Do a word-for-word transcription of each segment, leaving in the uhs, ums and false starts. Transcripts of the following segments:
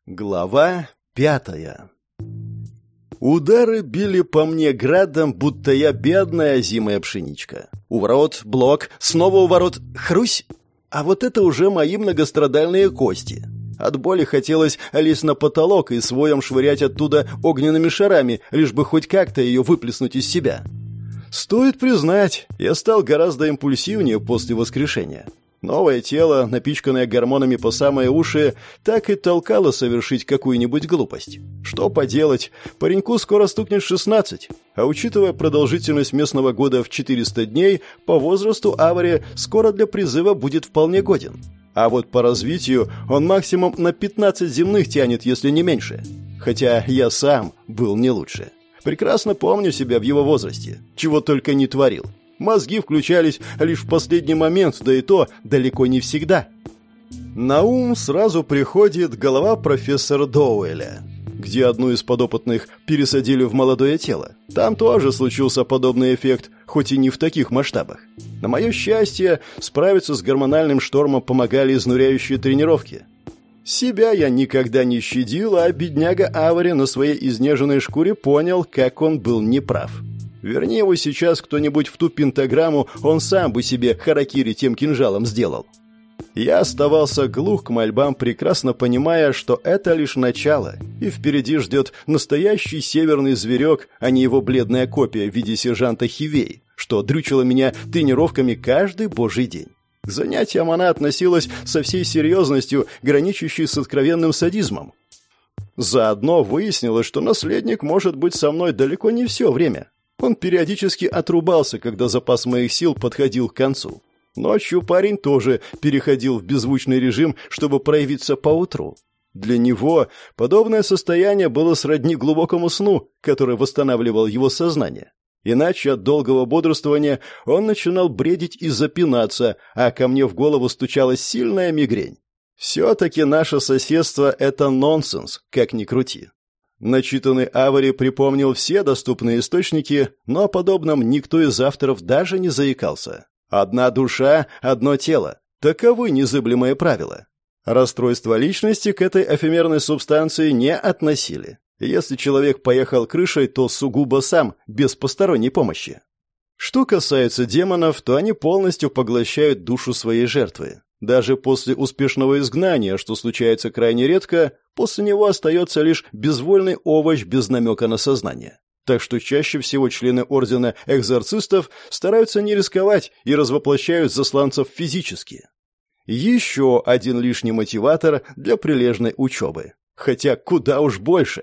Глава пятая. Удары били по мне градом, будто я бедная озимая пшеничка. У ворот блок, снова у ворот хрусь. А вот это уже мои многострадальные кости. От боли хотелось лезть на потолок и своем швырять оттуда огненными шарами, лишь бы хоть как-то ее выплеснуть из себя. Стоит признать, я стал гораздо импульсивнее после воскрешения. Новое тело, напичканное гормонами по самые уши, так и толкало совершить какую-нибудь глупость. Что поделать, пареньку скоро стукнет шестнадцать, а учитывая продолжительность местного года в четыреста дней, по возрасту Авари скоро для призыва будет вполне годен. А вот по развитию он максимум на пятнадцать земных тянет, если не меньше. Хотя я сам был не лучше. Прекрасно помню себя в его возрасте, чего только не творил. Мозги включались лишь в последний момент, да и то далеко не всегда. На ум сразу приходит голова профессора Доуэля, где одну из подопытных пересадили в молодое тело. Там тоже случился подобный эффект, хоть и не в таких масштабах. На мое счастье, справиться с гормональным штормом помогали изнуряющие тренировки. Себя я никогда не щадил, а бедняга Авари на своей изнеженной шкуре понял, как он был неправ. Верни его сейчас кто-нибудь в ту пентаграмму, он сам бы себе харакири тем кинжалом сделал. Я оставался глух к мольбам, прекрасно понимая, что это лишь начало, и впереди ждет настоящий северный зверек, а не его бледная копия в виде сержанта Хивей, что дрючило меня тренировками каждый божий день. К занятиям она относилась со всей серьезностью, граничащей с откровенным садизмом. Заодно выяснилось, что наследник может быть со мной далеко не все время. Он периодически отрубался, когда запас моих сил подходил к концу. Ночью парень тоже переходил в беззвучный режим, чтобы проявиться поутру. Для него подобное состояние было сродни глубокому сну, который восстанавливал его сознание. Иначе от долгого бодрствования он начинал бредить и запинаться, а ко мне в голову стучалась сильная мигрень. Все-таки наше соседство — это нонсенс, как ни крути. Начитанный Авари припомнил все доступные источники, но о подобном никто из авторов даже не заикался. Одна душа, одно тело. Таковы незыблемые правила. Расстройство личности к этой эфемерной субстанции не относили. Если человек поехал крышей, то сугубо сам, без посторонней помощи. Что касается демонов, то они полностью поглощают душу своей жертвы. Даже после успешного изгнания, что случается крайне редко, после него остается лишь безвольный овощ без намека на сознание. Так что чаще всего члены Ордена Экзорцистов стараются не рисковать и развоплощают засланцев физически. Еще один лишний мотиватор для прилежной учебы. Хотя куда уж больше.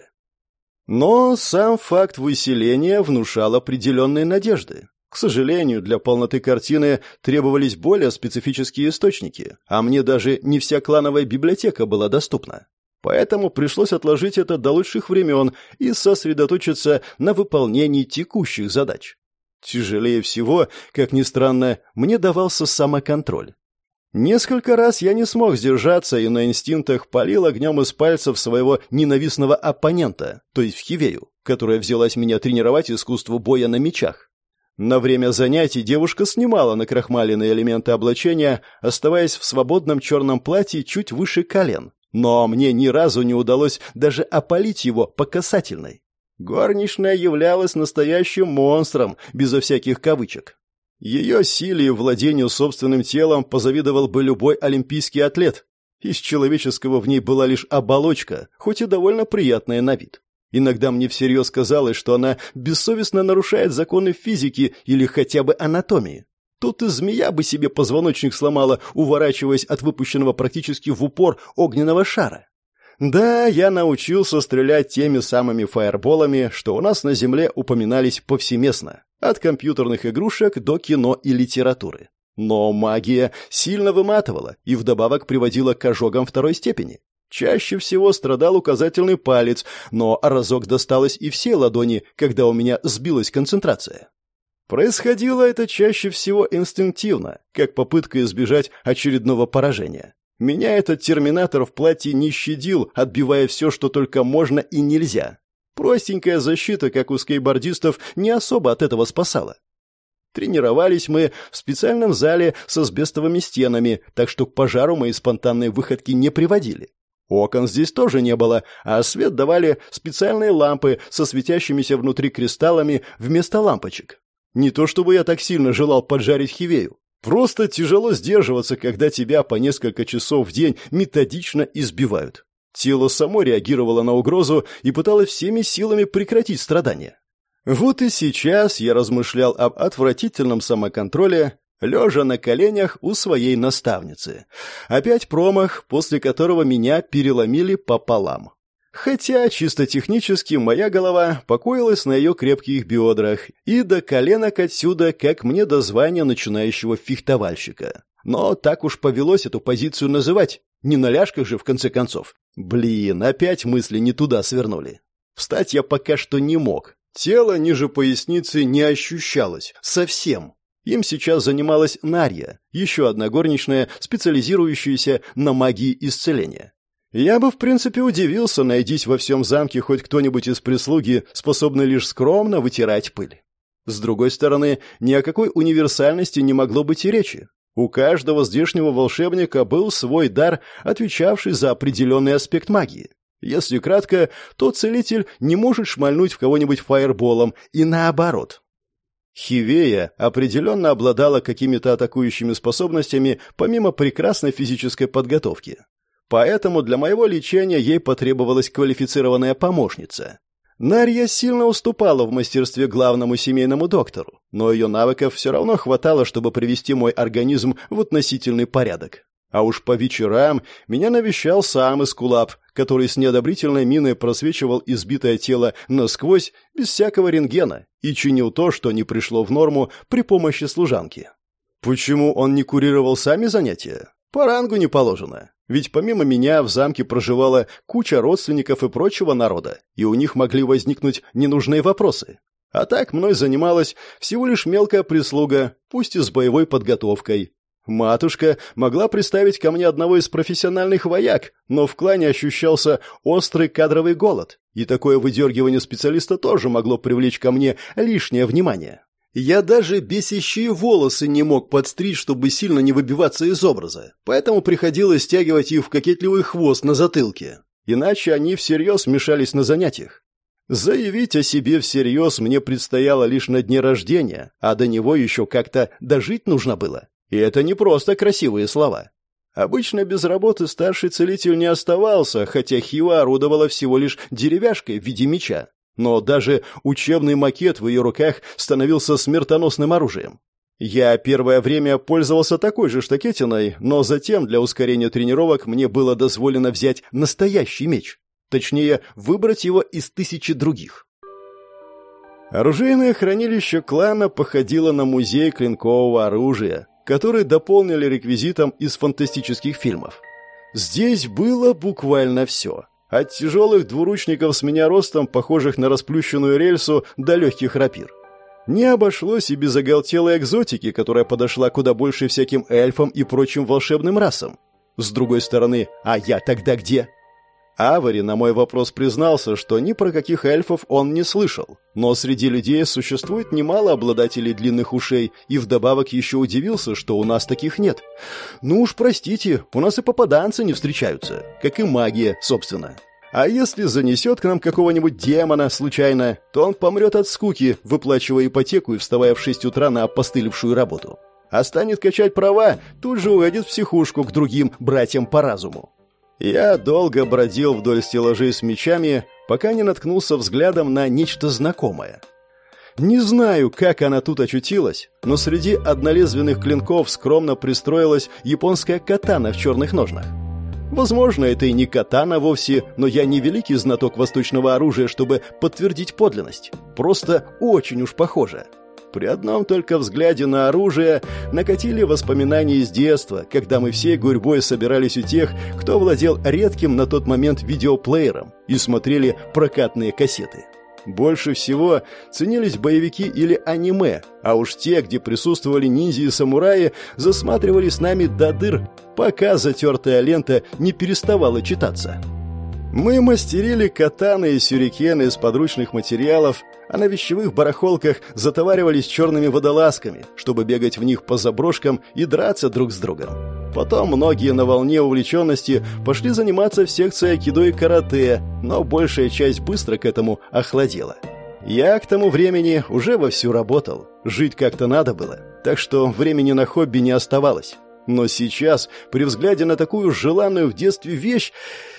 Но сам факт выселения внушал определенные надежды. К сожалению, для полноты картины требовались более специфические источники, а мне даже не вся клановая библиотека была доступна. Поэтому пришлось отложить это до лучших времен и сосредоточиться на выполнении текущих задач. Тяжелее всего, как ни странно, мне давался самоконтроль. Несколько раз я не смог сдержаться и на инстинктах палил огнем из пальцев своего ненавистного оппонента, то есть Хивею, которая взялась меня тренировать искусству боя на мечах. На время занятий девушка снимала накрахмаленные элементы облачения, оставаясь в свободном черном платье чуть выше колен, но мне ни разу не удалось даже опалить его по касательной. Горничная являлась настоящим монстром, безо всяких кавычек. Ее силе и владению собственным телом позавидовал бы любой олимпийский атлет. Из человеческого в ней была лишь оболочка, хоть и довольно приятная на вид. Иногда мне всерьез казалось, что она бессовестно нарушает законы физики или хотя бы анатомии. Тут и змея бы себе позвоночник сломала, уворачиваясь от выпущенного практически в упор огненного шара. Да, я научился стрелять теми самыми фаерболами, что у нас на Земле упоминались повсеместно, от компьютерных игрушек до кино и литературы. Но магия сильно выматывала и вдобавок приводила к ожогам второй степени. Чаще всего страдал указательный палец, но разок досталось и всей ладони, когда у меня сбилась концентрация. Происходило это чаще всего инстинктивно, как попытка избежать очередного поражения. Меня этот терминатор в платье не щадил, отбивая все, что только можно и нельзя. Простенькая защита, как у скейтбордистов, не особо от этого спасала. Тренировались мы в специальном зале с асбестовыми стенами, так что к пожару мои спонтанные выходки не приводили. Окон здесь тоже не было, а свет давали специальные лампы со светящимися внутри кристаллами вместо лампочек. Не то чтобы я так сильно желал поджарить Хивею. Просто тяжело сдерживаться, когда тебя по несколько часов в день методично избивают. Тело само реагировало на угрозу и пыталось всеми силами прекратить страдания. Вот и сейчас я размышлял об отвратительном самоконтроле, лежа на коленях у своей наставницы. Опять промах, после которого меня переломили пополам. Хотя, чисто технически, моя голова покоилась на ее крепких бедрах, и до коленок отсюда, как мне до звания начинающего фехтовальщика. Но так уж повелось эту позицию называть, не на ляжках же, в конце концов. Блин, опять мысли не туда свернули. Встать я пока что не мог. Тело ниже поясницы не ощущалось. Совсем. Им сейчас занималась Нарья, еще одна горничная, специализирующаяся на магии исцеления. Я бы, в принципе, удивился, найдись во всем замке хоть кто-нибудь из прислуги, способный лишь скромно вытирать пыль. С другой стороны, ни о какой универсальности не могло быть и речи. У каждого здешнего волшебника был свой дар, отвечавший за определенный аспект магии. Если кратко, то целитель не может шмальнуть в кого-нибудь фаерболом, и наоборот. Хивея определенно обладала какими-то атакующими способностями, помимо прекрасной физической подготовки. Поэтому для моего лечения ей потребовалась квалифицированная помощница. Нарья сильно уступала в мастерстве главному семейному доктору, но ее навыков все равно хватало, чтобы привести мой организм в относительный порядок. А уж по вечерам меня навещал сам Эскулап, который с неодобрительной миной просвечивал избитое тело насквозь без всякого рентгена и чинил то, что не пришло в норму при помощи служанки. Почему он не курировал сами занятия? По рангу не положено. Ведь помимо меня в замке проживала куча родственников и прочего народа, и у них могли возникнуть ненужные вопросы. А так мной занималась всего лишь мелкая прислуга, пусть и с боевой подготовкой. Матушка могла представить ко мне одного из профессиональных вояк, но в клане ощущался острый кадровый голод, и такое выдергивание специалиста тоже могло привлечь ко мне лишнее внимание. Я даже бесящие волосы не мог подстричь, чтобы сильно не выбиваться из образа, поэтому приходилось стягивать их в кокетливый хвост на затылке, иначе они всерьез мешались на занятиях. Заявить о себе всерьез мне предстояло лишь на дне рождения, а до него еще как-то дожить нужно было. И это не просто красивые слова. Обычно без работы старший целитель не оставался, хотя Хива орудовала всего лишь деревяшкой в виде меча. Но даже учебный макет в ее руках становился смертоносным оружием. Я первое время пользовался такой же штакетиной, но затем для ускорения тренировок мне было дозволено взять настоящий меч. Точнее, выбрать его из тысячи других. Оружейное хранилище клана походило на музей клинкового оружия, который дополнили реквизитом из фантастических фильмов. Здесь было буквально все. От тяжелых двуручников с меня ростом, похожих на расплющенную рельсу, до легких рапир. Не обошлось и без оголтелой экзотики, которая подошла куда больше всяким эльфам и прочим волшебным расам. С другой стороны, а я тогда где? Авари на мой вопрос признался, что ни про каких эльфов он не слышал, но среди людей существует немало обладателей длинных ушей, и вдобавок еще удивился, что у нас таких нет. Ну уж простите, у нас и попаданцы не встречаются, как и магия, собственно. А если занесет к нам какого-нибудь демона случайно, то он помрет от скуки, выплачивая ипотеку и вставая в шесть утра на опостылевшую работу. А станет качать права, тут же уйдет в психушку к другим братьям по разуму. Я долго бродил вдоль стеллажей с мечами, пока не наткнулся взглядом на нечто знакомое. Не знаю, как она тут очутилась, но среди однолезвенных клинков скромно пристроилась японская катана в черных ножнах. Возможно, это и не катана вовсе, но я не великий знаток восточного оружия, чтобы подтвердить подлинность. Просто очень уж похоже. При одном только взгляде на оружие накатили воспоминания из детства, когда мы всей гурьбой собирались у тех, кто владел редким на тот момент видеоплеером, и смотрели прокатные кассеты. Больше всего ценились боевики или аниме, а уж те, где присутствовали ниндзя и самураи, засматривали с нами до дыр, пока затертая лента не переставала читаться. Мы мастерили катаны и сюрикены из подручных материалов, а на вещевых барахолках затоваривались черными водолазками, чтобы бегать в них по заброшкам и драться друг с другом. Потом многие на волне увлеченности пошли заниматься в секции айкидо и карате, но большая часть быстро к этому охладела. Я к тому времени уже вовсю работал, жить как-то надо было, так что времени на хобби не оставалось. Но сейчас, при взгляде на такую желанную в детстве вещь,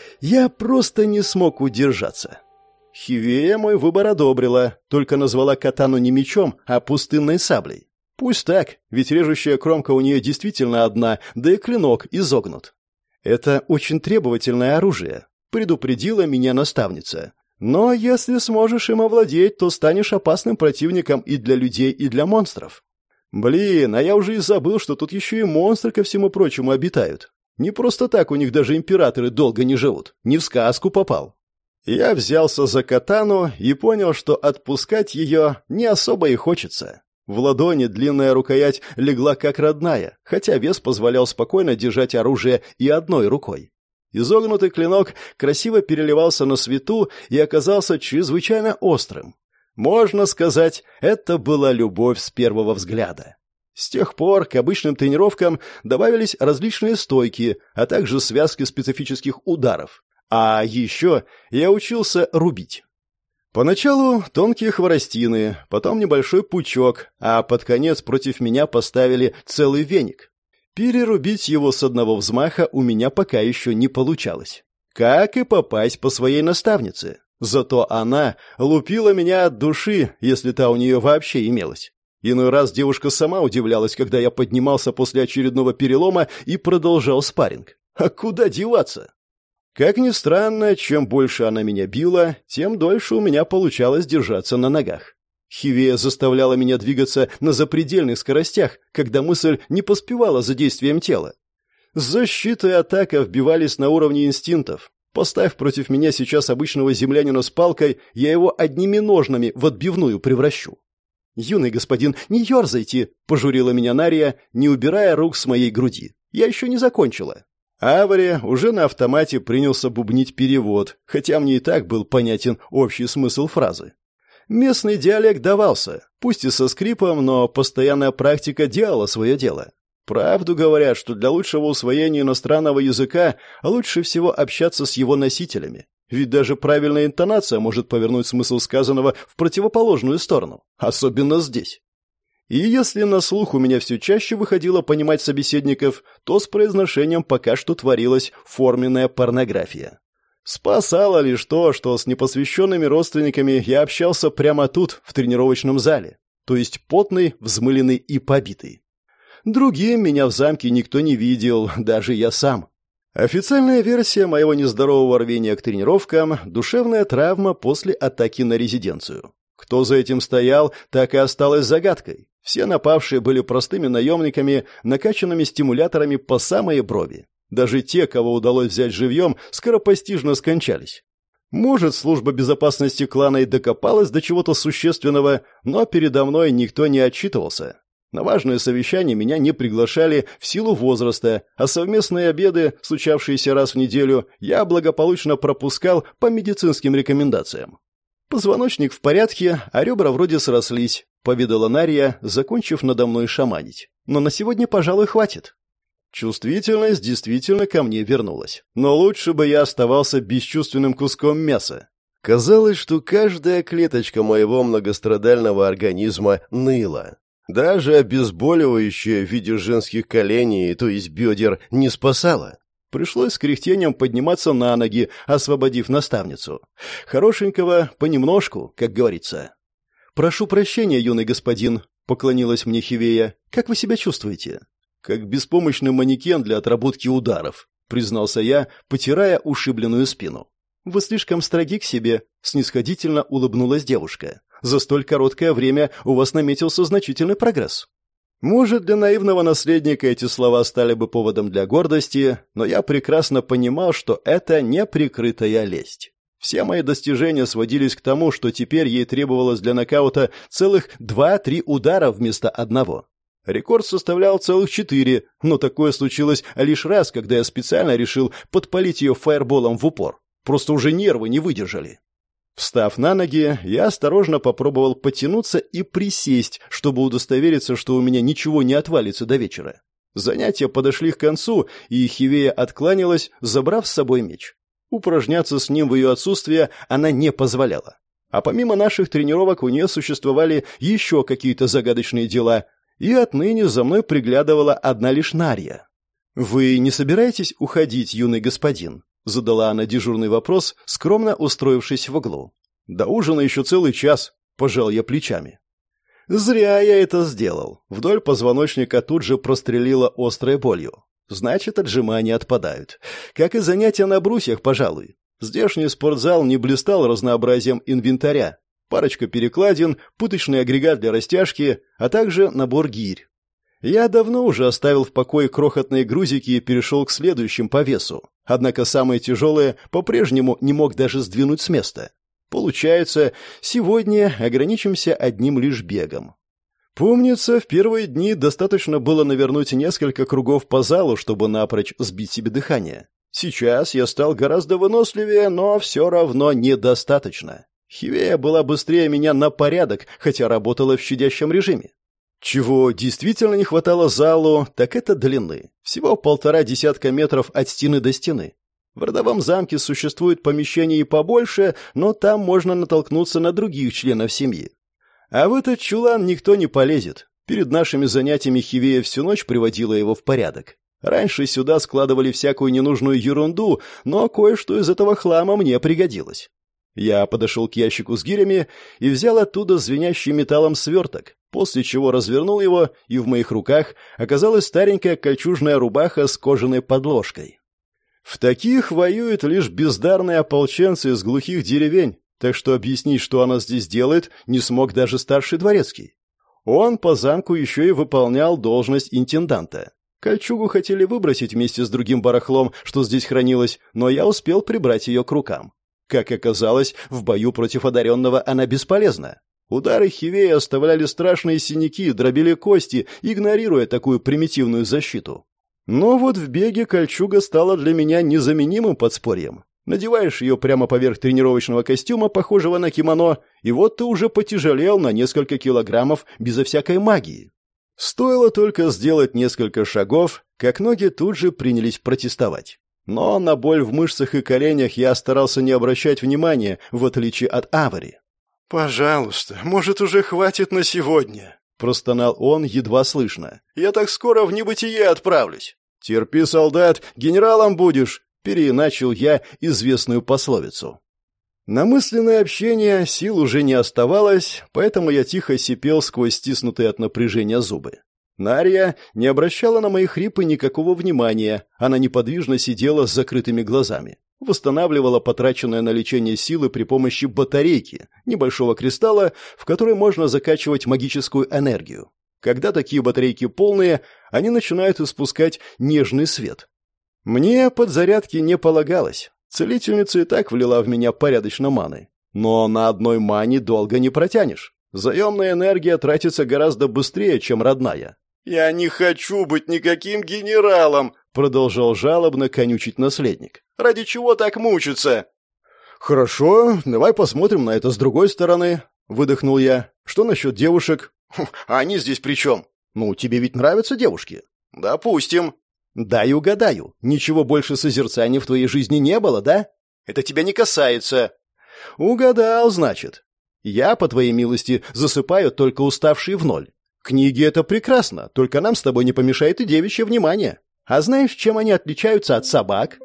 я просто не смог удержаться. Хивея мой выбор одобрила, только назвала катану не мечом, а пустынной саблей. Пусть так, ведь режущая кромка у нее действительно одна, да и клинок изогнут. Это очень требовательное оружие, предупредила меня наставница. Но если сможешь им овладеть, то станешь опасным противником и для людей, и для монстров. Блин, а я уже и забыл, что тут еще и монстры ко всему прочему обитают. Не просто так у них даже императоры долго не живут. Не в сказку попал. Я взялся за катану и понял, что отпускать ее не особо и хочется. В ладони длинная рукоять легла как родная, хотя вес позволял спокойно держать оружие и одной рукой. Изогнутый клинок красиво переливался на свету и оказался чрезвычайно острым. Можно сказать, это была любовь с первого взгляда. С тех пор к обычным тренировкам добавились различные стойки, а также связки специфических ударов. А еще я учился рубить. Поначалу тонкие хворостины, потом небольшой пучок, а под конец против меня поставили целый веник. Перерубить его с одного взмаха у меня пока еще не получалось. Как и попасть по своей наставнице. Зато она лупила меня от души, если та у нее вообще имелась. Иной раз девушка сама удивлялась, когда я поднимался после очередного перелома и продолжал спарринг. А куда деваться? Как ни странно, чем больше она меня била, тем дольше у меня получалось держаться на ногах. Хивея заставляла меня двигаться на запредельных скоростях, когда мысль не поспевала за действием тела. Защита и атака вбивались на уровне инстинктов. Поставь против меня сейчас обычного землянина с палкой, я его одними ножнами в отбивную превращу. «Юный господин, не ерзайте!» — пожурила меня Нария, не убирая рук с моей груди. «Я еще не закончила». Авари уже на автомате принялся бубнить перевод, хотя мне и так был понятен общий смысл фразы. Местный диалект давался, пусть и со скрипом, но постоянная практика делала свое дело. Правду говорят, что для лучшего усвоения иностранного языка лучше всего общаться с его носителями. Ведь даже правильная интонация может повернуть смысл сказанного в противоположную сторону, особенно здесь. И если на слух у меня все чаще выходило понимать собеседников, то с произношением пока что творилась форменная порнография. Спасало лишь то, что с непосвященными родственниками я общался прямо тут, в тренировочном зале, то есть потный, взмыленный и побитый. Другим меня в замке никто не видел, даже я сам. Официальная версия моего нездорового рвения к тренировкам – душевная травма после атаки на резиденцию. Кто за этим стоял, так и осталось загадкой. Все напавшие были простыми наемниками, накачанными стимуляторами по самые брови. Даже те, кого удалось взять живьем, скоропостижно скончались. Может, служба безопасности клана и докопалась до чего-то существенного, но передо мной никто не отчитывался. На важные совещания меня не приглашали в силу возраста, а совместные обеды, случавшиеся раз в неделю, я благополучно пропускал по медицинским рекомендациям. Позвоночник в порядке, а ребра вроде срослись, поведала Нария, закончив надо мной шаманить. Но на сегодня, пожалуй, хватит. Чувствительность действительно ко мне вернулась. Но лучше бы я оставался бесчувственным куском мяса. Казалось, что каждая клеточка моего многострадального организма ныла. Даже обезболивающее в виде женских коленей, то есть бедер, не спасало. Пришлось с кряхтением подниматься на ноги, освободив наставницу. Хорошенького понемножку, как говорится. «Прошу прощения, юный господин», — поклонилась мне Хивея. «Как вы себя чувствуете?» «Как беспомощный манекен для отработки ударов», — признался я, потирая ушибленную спину. «Вы слишком строги к себе», — снисходительно улыбнулась девушка. «За столь короткое время у вас наметился значительный прогресс». Может, для наивного наследника эти слова стали бы поводом для гордости, но я прекрасно понимал, что это не прикрытая лесть. Все мои достижения сводились к тому, что теперь ей требовалось для нокаута целых два-три удара вместо одного. Рекорд составлял целых четыре, но такое случилось лишь раз, когда я специально решил подпалить ее фаерболом в упор. Просто уже нервы не выдержали. Встав на ноги, я осторожно попробовал потянуться и присесть, чтобы удостовериться, что у меня ничего не отвалится до вечера. Занятия подошли к концу, и Хивея откланялась, забрав с собой меч. Упражняться с ним в ее отсутствие она не позволяла. А помимо наших тренировок у нее существовали еще какие-то загадочные дела, и отныне за мной приглядывала одна лишь Нарья. «Вы не собираетесь уходить, юный господин?» — задала она дежурный вопрос, скромно устроившись в углу. «До ужина еще целый час», — пожал я плечами. Зря я это сделал. Вдоль позвоночника тут же прострелило острой болью. Значит, отжимания отпадают. Как и занятия на брусьях, пожалуй. Здешний спортзал не блистал разнообразием инвентаря. Парочка перекладин, пыточный агрегат для растяжки, а также набор гирь. Я давно уже оставил в покое крохотные грузики и перешел к следующим по весу. Однако самые тяжелые по-прежнему не мог даже сдвинуть с места. Получается, сегодня ограничимся одним лишь бегом. Помнится, в первые дни достаточно было навернуть несколько кругов по залу, чтобы напрочь сбить себе дыхание. Сейчас я стал гораздо выносливее, но все равно недостаточно. Хивея была быстрее меня на порядок, хотя работала в щадящем режиме. Чего действительно не хватало залу, так это длины. Всего полтора десятка метров от стены до стены. В родовом замке существует помещение и побольше, но там можно натолкнуться на других членов семьи. А в этот чулан никто не полезет. Перед нашими занятиями Хивея всю ночь приводила его в порядок. Раньше сюда складывали всякую ненужную ерунду, но кое-что из этого хлама мне пригодилось. Я подошел к ящику с гирями и взял оттуда звенящий металлом сверток, после чего развернул его, и в моих руках оказалась старенькая кольчужная рубаха с кожаной подложкой. В таких воюют лишь бездарные ополченцы из глухих деревень, так что объяснить, что она здесь делает, не смог даже старший дворецкий. Он по замку еще и выполнял должность интенданта. Кольчугу хотели выбросить вместе с другим барахлом, что здесь хранилось, но я успел прибрать ее к рукам. Как оказалось, в бою против одаренного она бесполезна. Удары Хивеи оставляли страшные синяки, дробили кости, игнорируя такую примитивную защиту. Но вот в беге кольчуга стала для меня незаменимым подспорьем. Надеваешь ее прямо поверх тренировочного костюма, похожего на кимоно, и вот ты уже потяжелел на несколько килограммов безо всякой магии. Стоило только сделать несколько шагов, как ноги тут же принялись протестовать. Но на боль в мышцах и коленях я старался не обращать внимания, в отличие от Авари. «Пожалуйста, может, уже хватит на сегодня?» — простонал он едва слышно. «Я так скоро в небытие отправлюсь». «Терпи, солдат, генералом будешь», — переиначил я известную пословицу. На мысленное общение сил уже не оставалось, поэтому я тихо сипел сквозь стиснутые от напряжения зубы. Нарья не обращала на мои хрипы никакого внимания, она неподвижно сидела с закрытыми глазами. Восстанавливала потраченное на лечение силы при помощи батарейки, небольшого кристалла, в который можно закачивать магическую энергию. Когда такие батарейки полные, они начинают испускать нежный свет. Мне подзарядки не полагалось. Целительница и так влила в меня порядочно маны. Но на одной мане долго не протянешь. Заемная энергия тратится гораздо быстрее, чем родная. «Я не хочу быть никаким генералом», — продолжал жалобно конючить наследник. «Ради чего так мучиться?» «Хорошо, давай посмотрим на это с другой стороны», — выдохнул я. «Что насчет девушек?» «А они здесь при чем?» «Ну, тебе ведь нравятся девушки?» «Допустим». «Дай угадаю, ничего больше созерцания в твоей жизни не было, да?» «Это тебя не касается». «Угадал, значит. Я, по твоей милости, засыпаю только уставший в ноль. Книги — это прекрасно, только нам с тобой не помешает и девичье внимание. А знаешь, чем они отличаются от собак?»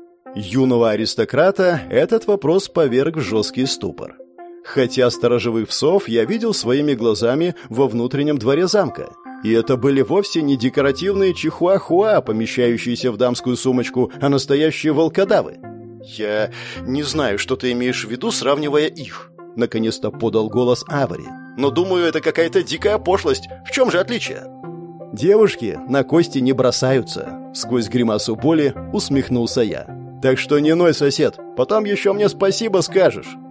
Юного аристократа этот вопрос поверг в жесткий ступор. Хотя сторожевых псов я видел своими глазами во внутреннем дворе замка. И это были вовсе не декоративные чихуахуа, помещающиеся в дамскую сумочку, а настоящие волкодавы. «Я не знаю, что ты имеешь в виду, сравнивая их», — наконец-то подал голос Авари. «Но думаю, это какая-то дикая пошлость. В чем же отличие?» «Девушки на кости не бросаются», — сквозь гримасу боли усмехнулся я. «Так что не ной, сосед, потом еще мне спасибо скажешь».